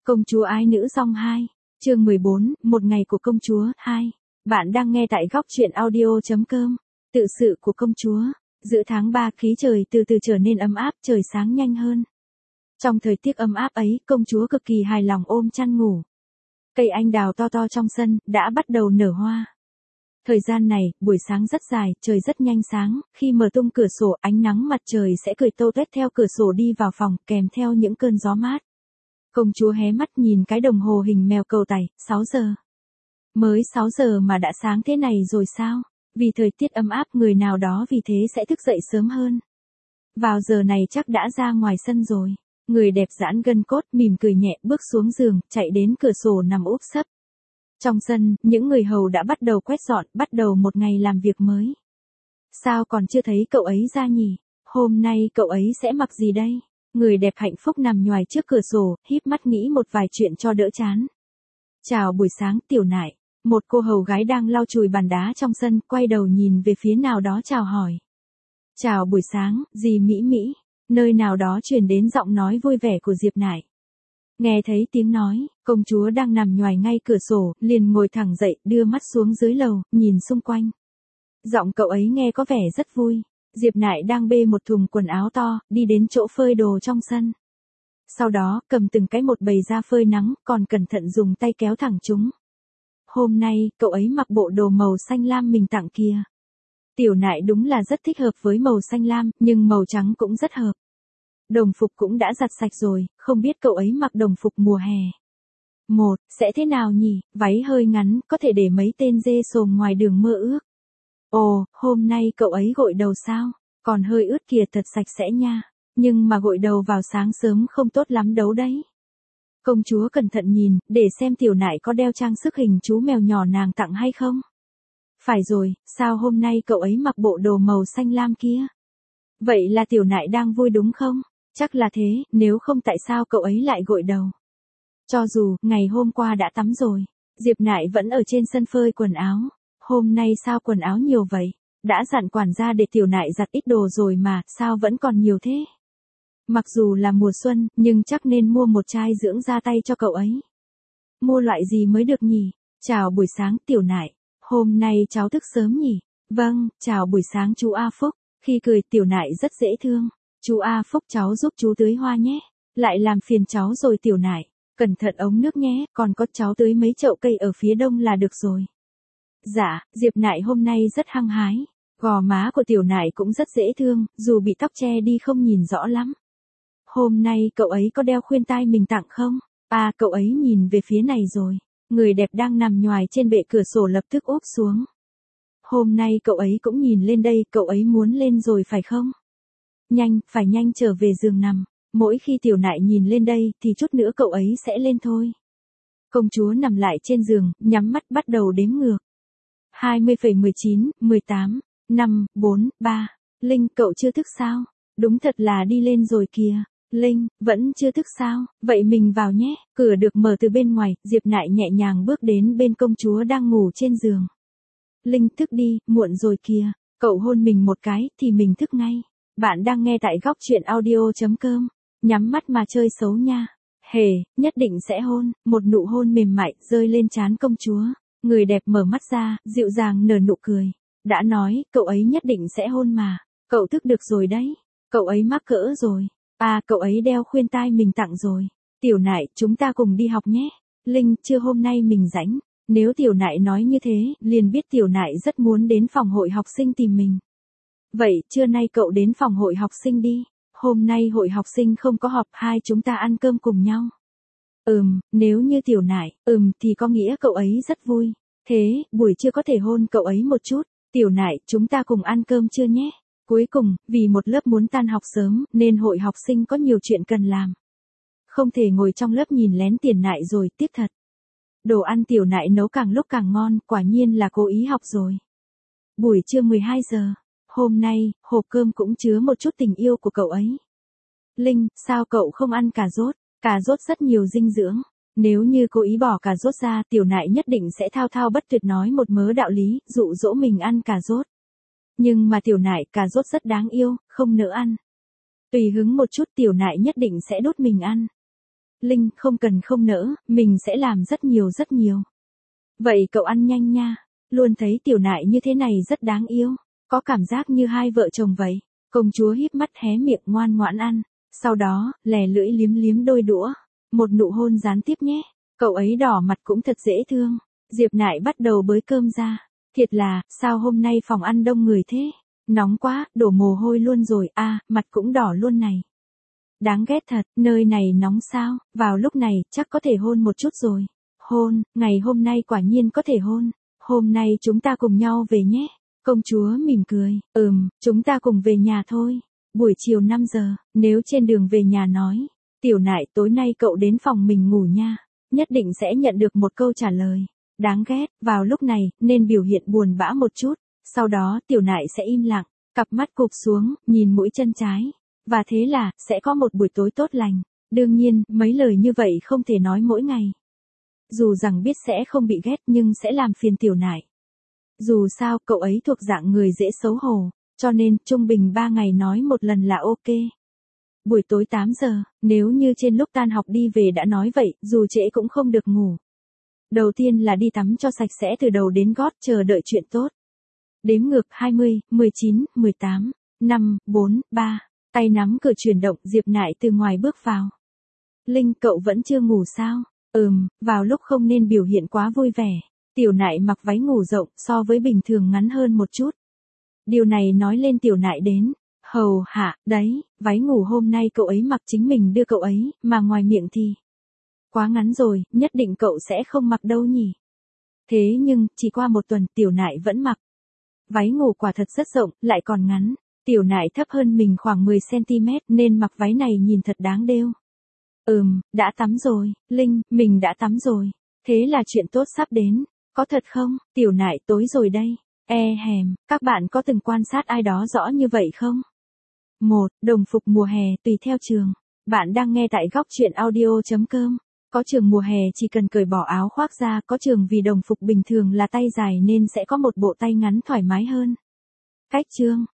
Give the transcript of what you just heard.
Công chúa ái nữ song 2, chương 14, một ngày của công chúa 2. Bạn đang nghe tại góc truyện audio.com. Tự sự của công chúa. Giữa tháng 3 khí trời từ từ trở nên ấm áp, trời sáng nhanh hơn. Trong thời tiết ấm áp ấy, công chúa cực kỳ hài lòng ôm chăn ngủ. Cây anh đào to to trong sân đã bắt đầu nở hoa. Thời gian này, buổi sáng rất dài, trời rất nhanh sáng, khi mở tung cửa sổ, ánh nắng mặt trời sẽ cười tô tuét theo cửa sổ đi vào phòng, kèm theo những cơn gió mát. Công chúa hé mắt nhìn cái đồng hồ hình mèo cầu tày, 6 giờ. Mới 6 giờ mà đã sáng thế này rồi sao? Vì thời tiết ấm áp người nào đó vì thế sẽ thức dậy sớm hơn. Vào giờ này chắc đã ra ngoài sân rồi. Người đẹp giãn gân cốt mỉm cười nhẹ bước xuống giường, chạy đến cửa sổ nằm úp sấp. Trong sân, những người hầu đã bắt đầu quét dọn, bắt đầu một ngày làm việc mới. Sao còn chưa thấy cậu ấy ra nhỉ? Hôm nay cậu ấy sẽ mặc gì đây? Người đẹp hạnh phúc nằm nhoài trước cửa sổ, híp mắt nghĩ một vài chuyện cho đỡ chán. Chào buổi sáng tiểu nại. Một cô hầu gái đang lau chùi bàn đá trong sân, quay đầu nhìn về phía nào đó chào hỏi. Chào buổi sáng, dì Mỹ Mỹ. Nơi nào đó truyền đến giọng nói vui vẻ của Diệp Nại. Nghe thấy tiếng nói, công chúa đang nằm nhoài ngay cửa sổ, liền ngồi thẳng dậy, đưa mắt xuống dưới lầu, nhìn xung quanh. Giọng cậu ấy nghe có vẻ rất vui. Diệp Nại đang bê một thùng quần áo to, đi đến chỗ phơi đồ trong sân. Sau đó, cầm từng cái một bày ra phơi nắng, còn cẩn thận dùng tay kéo thẳng chúng. Hôm nay, cậu ấy mặc bộ đồ màu xanh lam mình tặng kia. Tiểu Nại đúng là rất thích hợp với màu xanh lam, nhưng màu trắng cũng rất hợp. Đồng phục cũng đã giặt sạch rồi, không biết cậu ấy mặc đồng phục mùa hè. Sẽ thế nào nhỉ, váy hơi ngắn, có thể để mấy tên dê xồm ngoài đường mơ ước. Ồ, hôm nay cậu ấy gội đầu sao? Còn hơi ướt kìa, thật sạch sẽ nha. Nhưng mà gội đầu vào sáng sớm không tốt lắm đâu đấy. Công chúa cẩn thận nhìn, để xem Tiểu Nại có đeo trang sức hình chú mèo nhỏ nàng tặng hay không. Phải rồi, sao hôm nay cậu ấy mặc bộ đồ màu xanh lam kia? Vậy là Tiểu Nại đang vui đúng không? Chắc là thế, nếu không tại sao cậu ấy lại gội đầu? Cho dù, ngày hôm qua đã tắm rồi, Diệp Nại vẫn ở trên sân phơi quần áo. Hôm nay sao quần áo nhiều vậy? Đã dặn quản gia để Tiểu Nại giặt ít đồ rồi mà, sao vẫn còn nhiều thế? Mặc dù là mùa xuân, nhưng chắc nên mua một chai dưỡng da tay cho cậu ấy. Mua loại gì mới được nhỉ? Chào buổi sáng Tiểu Nại. Hôm nay cháu thức sớm nhỉ? Vâng, chào buổi sáng chú A Phúc. Khi cười Tiểu Nại rất dễ thương. Chú A Phúc cháu giúp chú tưới hoa nhé. Lại làm phiền cháu rồi Tiểu Nại. Cẩn thận ống nước nhé, còn có cháu tưới mấy chậu cây ở phía đông là được rồi. Dạ, Diệp Nại hôm nay rất hăng hái. Gò má của Tiểu Nại cũng rất dễ thương, dù bị tóc che đi không nhìn rõ lắm. Hôm nay cậu ấy có đeo khuyên tai mình tặng không? À, cậu ấy nhìn về phía này rồi. Người đẹp đang nằm nhoài trên bệ cửa sổ lập tức úp xuống. Hôm nay cậu ấy cũng nhìn lên đây, cậu ấy muốn lên rồi phải không? Phải nhanh trở về giường nằm. Mỗi khi Tiểu Nại nhìn lên đây thì chút nữa cậu ấy sẽ lên thôi. Công chúa nằm lại trên giường, nhắm mắt bắt đầu đếm ngược. 20,19, 18, 5, 4, 3. Linh, cậu chưa thức sao? Đúng thật là đi lên rồi kìa. Linh, vẫn chưa thức sao? Vậy mình vào nhé. Cửa được mở từ bên ngoài, Diệp Nại nhẹ nhàng bước đến bên công chúa đang ngủ trên giường. Linh, thức đi, muộn rồi kìa. Cậu hôn mình một cái, thì mình thức ngay. Bạn đang nghe tại góc truyện audio.com. Nhắm mắt mà chơi xấu nha. Nhất định sẽ hôn. Một nụ hôn mềm mại rơi lên trán công chúa. Người đẹp mở mắt ra, dịu dàng nở nụ cười. Đã nói, cậu ấy nhất định sẽ hôn mà. Cậu thức được rồi đấy. Cậu ấy mắc cỡ rồi. À, cậu ấy đeo khuyên tai mình tặng rồi. Tiểu Nại, chúng ta cùng đi học nhé. Linh, chưa hôm nay mình rảnh. Nếu Tiểu Nại nói như thế, liền biết Tiểu Nại rất muốn đến phòng hội học sinh tìm mình. Vậy, trưa nay cậu đến phòng hội học sinh đi. Hôm nay hội học sinh không có họp, hai chúng ta ăn cơm cùng nhau. Nếu như Tiểu Nại, thì có nghĩa cậu ấy rất vui. Thế, buổi trưa có thể hôn cậu ấy một chút. Tiểu Nại, chúng ta cùng ăn cơm trưa nhé. Cuối cùng, vì một lớp muốn tan học sớm, nên hội học sinh có nhiều chuyện cần làm. Không thể ngồi trong lớp nhìn lén Tiền Nại rồi, tiếc thật. Đồ ăn Tiểu Nại nấu càng lúc càng ngon, quả nhiên là cố ý học rồi. Buổi trưa 12 giờ. Hôm nay, hộp cơm cũng chứa một chút tình yêu của cậu ấy. Linh, sao cậu không ăn cà rốt? Cà rốt rất nhiều dinh dưỡng. Nếu như cố ý bỏ cà rốt ra, Tiểu Nại nhất định sẽ thao thao bất tuyệt nói một mớ đạo lý, dụ dỗ mình ăn cà rốt. Nhưng mà Tiểu Nại, cà rốt rất đáng yêu, không nỡ ăn. Tùy hứng một chút Tiểu Nại nhất định sẽ đút mình ăn. Linh, không cần không nỡ, mình sẽ làm rất nhiều rất nhiều. Vậy cậu ăn nhanh nha, luôn thấy tiểu nại như thế này rất đáng yêu, có cảm giác như hai vợ chồng vậy. Công chúa híp mắt hé miệng ngoan ngoãn ăn, sau đó, lè lưỡi liếm liếm đôi đũa, một nụ hôn gián tiếp nhé, cậu ấy đỏ mặt cũng thật dễ thương. Diệp Nại bắt đầu bới cơm ra, thiệt là, sao hôm nay phòng ăn đông người thế, nóng quá, đổ mồ hôi luôn rồi, mặt cũng đỏ luôn này. Đáng ghét thật, nơi này nóng sao, vào lúc này, chắc có thể hôn một chút rồi. Hôn, ngày hôm nay quả nhiên có thể hôn, hôm nay chúng ta cùng nhau về nhé. Công chúa mỉm cười, chúng ta cùng về nhà thôi. Buổi chiều 5 giờ, nếu trên đường về nhà nói, tiểu nại tối nay cậu đến phòng mình ngủ nha, nhất định sẽ nhận được một câu trả lời. Đáng ghét, vào lúc này, nên biểu hiện buồn bã một chút, sau đó tiểu nại sẽ im lặng, cặp mắt cụp xuống, nhìn mũi chân trái. Và thế là, sẽ có một buổi tối tốt lành. Đương nhiên, mấy lời như vậy không thể nói mỗi ngày. Dù rằng biết sẽ không bị ghét nhưng sẽ làm phiền tiểu nại. Dù sao, cậu ấy thuộc dạng người dễ xấu hổ, cho nên, trung bình 3 ngày nói một lần là ok. Buổi tối 8 giờ, nếu như trên lúc tan học đi về đã nói vậy, dù trễ cũng không được ngủ. Đầu tiên là đi tắm cho sạch sẽ từ đầu đến gót, chờ đợi chuyện tốt. Đếm ngược 20, 19, 18, 5, 4, 3. Tay nắm cửa chuyển động, Diệp Nại từ ngoài bước vào. Linh, cậu vẫn chưa ngủ sao? Vào lúc không nên biểu hiện quá vui vẻ. Tiểu Nại mặc váy ngủ rộng, so với bình thường ngắn hơn một chút. Điều này nói lên tiểu Nại đến. Hầu hạ, đấy, váy ngủ hôm nay cậu ấy mặc chính mình đưa cậu ấy, mà ngoài miệng thì quá ngắn rồi, nhất định cậu sẽ không mặc đâu nhỉ. Thế nhưng, chỉ qua một tuần, tiểu Nại vẫn mặc. Váy ngủ quả thật rất rộng, lại còn ngắn. Tiểu Nại thấp hơn mình khoảng 10cm nên mặc váy này nhìn thật đáng đêu. Đã tắm rồi, Linh, mình đã tắm rồi. Thế là chuyện tốt sắp đến. Có thật không? Tiểu Nại tối rồi đây. Các bạn có từng quan sát ai đó rõ như vậy không? 1. Đồng phục mùa hè tùy theo trường. Bạn đang nghe tại góc truyện audio.com. Có trường mùa hè chỉ cần cởi bỏ áo khoác ra, có trường vì đồng phục bình thường là tay dài nên sẽ có một bộ tay ngắn thoải mái hơn. Cách chương